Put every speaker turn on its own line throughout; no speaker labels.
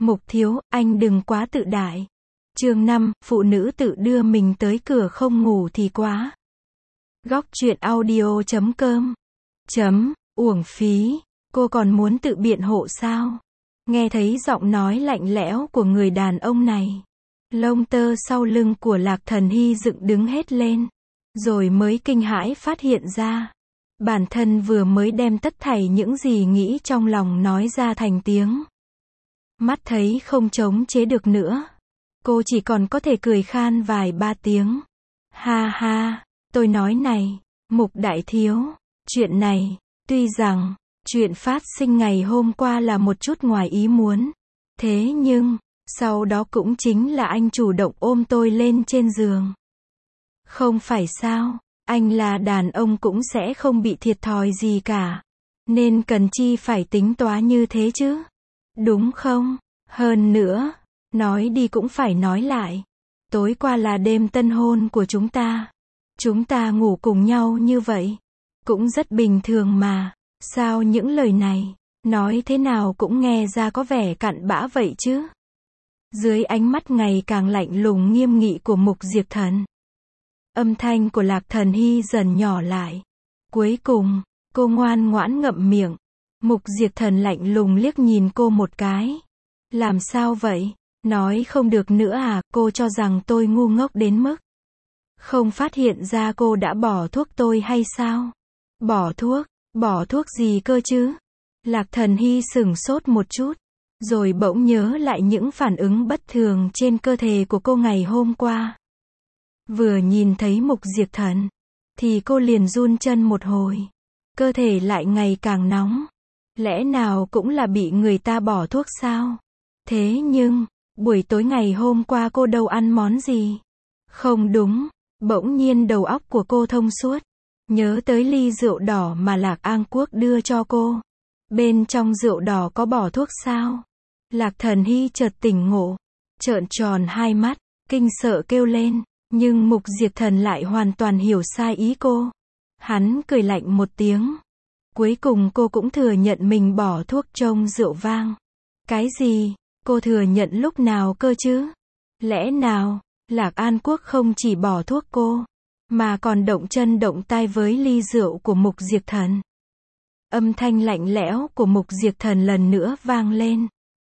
Mục thiếu, anh đừng quá tự đại. Chương 5, phụ nữ tự đưa mình tới cửa không ngủ thì quá. Góc truyện audio.com. Uổng phí, cô còn muốn tự biện hộ sao? Nghe thấy giọng nói lạnh lẽo của người đàn ông này, lông tơ sau lưng của Lạc Thần Hy dựng đứng hết lên, rồi mới kinh hãi phát hiện ra, bản thân vừa mới đem tất thảy những gì nghĩ trong lòng nói ra thành tiếng. Mắt thấy không chống chế được nữa, cô chỉ còn có thể cười khan vài ba tiếng. Ha ha, tôi nói này, Mục đại thiếu, chuyện này, tuy rằng, chuyện phát sinh ngày hôm qua là một chút ngoài ý muốn, thế nhưng, sau đó cũng chính là anh chủ động ôm tôi lên trên giường. Không phải sao, anh là đàn ông cũng sẽ không bị thiệt thòi gì cả, nên cần chi phải tính toán như thế chứ, đúng không? Hơn nữa, nói đi cũng phải nói lại, tối qua là đêm tân hôn của chúng ta ngủ cùng nhau như vậy, cũng rất bình thường mà, sao những lời này, nói thế nào cũng nghe ra có vẻ cặn bã vậy chứ. Dưới ánh mắt ngày càng lạnh lùng nghiêm nghị của Mục Diệp Thần, âm thanh của Lạc Thần Hy dần nhỏ lại. Cuối cùng, cô ngoan ngoãn ngậm miệng. Mục Diệp Thần lạnh lùng liếc nhìn cô một cái. Làm sao vậy? Nói không được nữa à? Cô cho rằng tôi ngu ngốc đến mức không phát hiện ra cô đã bỏ thuốc tôi hay sao? Bỏ thuốc gì cơ chứ? Lạc Thần Hy sửng sốt một chút, rồi bỗng nhớ lại những phản ứng bất thường trên cơ thể của cô ngày hôm qua. Vừa nhìn thấy Mục Diệp Thần, thì cô liền run chân một hồi. Cơ thể lại ngày càng nóng. Lẽ nào cũng là bị người ta bỏ thuốc sao? Thế nhưng, buổi tối ngày hôm qua cô đâu ăn món gì? Không đúng, bỗng nhiên đầu óc của cô thông suốt. Nhớ tới ly rượu đỏ mà Lạc An Quốc đưa cho cô. Bên trong rượu đỏ có bỏ thuốc sao? Lạc Thần Hy chợt tỉnh ngộ, trợn tròn hai mắt, kinh sợ kêu lên. Nhưng Mục Diệp Thần lại hoàn toàn hiểu sai ý cô. Hắn cười lạnh một tiếng. Cuối cùng cô cũng thừa nhận mình bỏ thuốc trong rượu vang. Cái gì? Cô thừa nhận lúc nào cơ chứ? Lẽ nào, Lạc An Quốc không chỉ bỏ thuốc cô, mà còn động chân động tay với ly rượu của Mục Diệp Thần? Âm thanh lạnh lẽo của Mục Diệp Thần lần nữa vang lên.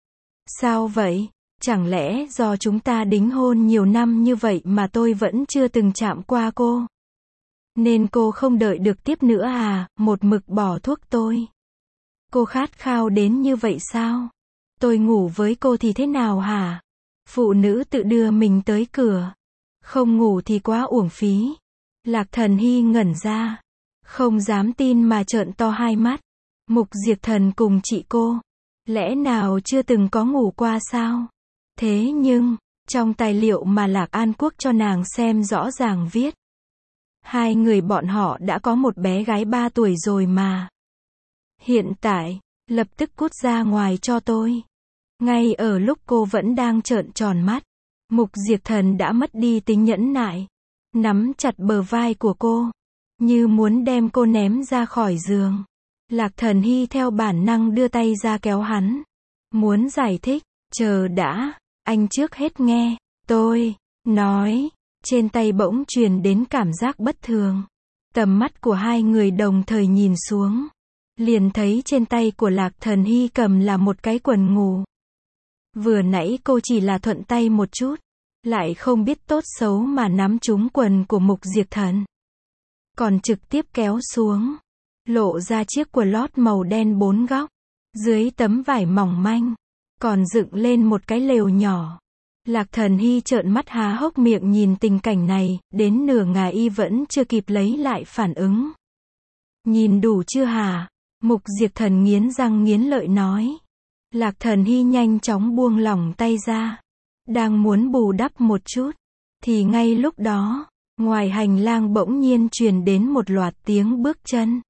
Sao vậy? Chẳng lẽ do chúng ta đính hôn nhiều năm như vậy mà tôi vẫn chưa từng chạm qua cô? Nên cô không đợi được tiếp nữa à, một mực bỏ thuốc tôi? Cô khát khao đến như vậy sao? Tôi ngủ với cô thì thế nào hả? Phụ nữ tự đưa mình tới cửa. Không ngủ thì quá uổng phí. Lạc Thần Hy ngẩn ra. Không dám tin mà trợn to hai mắt. Mục Diệp Thần cùng chị cô. Lẽ nào chưa từng có ngủ qua sao? Thế nhưng, trong tài liệu mà Lạc An Quốc cho nàng xem rõ ràng viết. Hai người bọn họ đã có một bé gái 3 tuổi rồi mà. Hiện tại, lập tức cút ra ngoài cho tôi. Ngay ở lúc cô vẫn đang trợn tròn mắt, Mục Diệp Thần đã mất đi tính nhẫn nại. Nắm chặt bờ vai của cô, như muốn đem cô ném ra khỏi giường. Lạc Thần Hy theo bản năng đưa tay ra kéo hắn. Muốn giải thích, chờ đã. Anh trước hết nghe, tôi nói, trên tay bỗng truyền đến cảm giác bất thường. Tầm mắt của hai người đồng thời nhìn xuống. Liền thấy trên tay của Lạc Thần Hy cầm là một cái quần ngủ. Vừa nãy cô chỉ là thuận tay một chút, lại không biết tốt xấu mà nắm trúng quần của Mục Diệp Thần. Còn trực tiếp kéo xuống, lộ ra chiếc quần lót màu đen 4 góc. Dưới tấm vải mỏng manh, còn dựng lên một cái lều nhỏ. Lạc Thần Hy trợn mắt há hốc miệng nhìn tình cảnh này, đến nửa ngày y vẫn chưa kịp lấy lại phản ứng. Nhìn đủ chưa hả? Mục Diệp Thần nghiến răng nghiến lợi nói. Lạc Thần Hy nhanh chóng buông lỏng tay ra. Đang muốn bù đắp một chút, thì ngay lúc đó, ngoài hành lang bỗng nhiên truyền đến một loạt tiếng bước chân.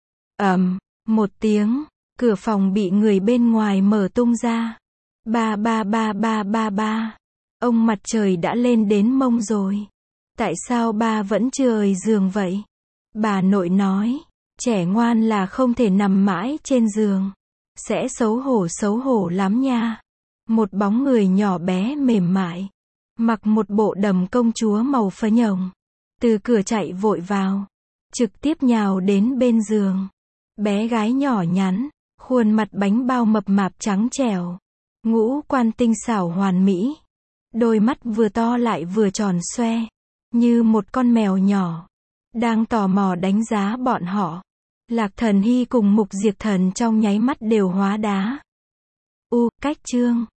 Một tiếng, cửa phòng bị người bên ngoài mở tung ra. Ba ba ba ba ba ba. Ông mặt trời đã lên đến mông rồi. Tại sao ba vẫn chưa rời giường vậy? Bà nội nói, trẻ ngoan là không thể nằm mãi trên giường. Sẽ xấu hổ lắm nha. Một bóng người nhỏ bé mềm mại, mặc một bộ đầm công chúa màu phấn hồng, từ cửa chạy vội vào, trực tiếp nhào đến bên giường. Bé gái nhỏ nhắn, khuôn mặt bánh bao mập mạp trắng trẻo, ngũ quan tinh xảo hoàn mỹ, đôi mắt vừa to lại vừa tròn xoe, như một con mèo nhỏ, đang tò mò đánh giá bọn họ. Lạc Thần Hy cùng Mục Diệp Thần trong nháy mắt đều hóa đá. Cách chương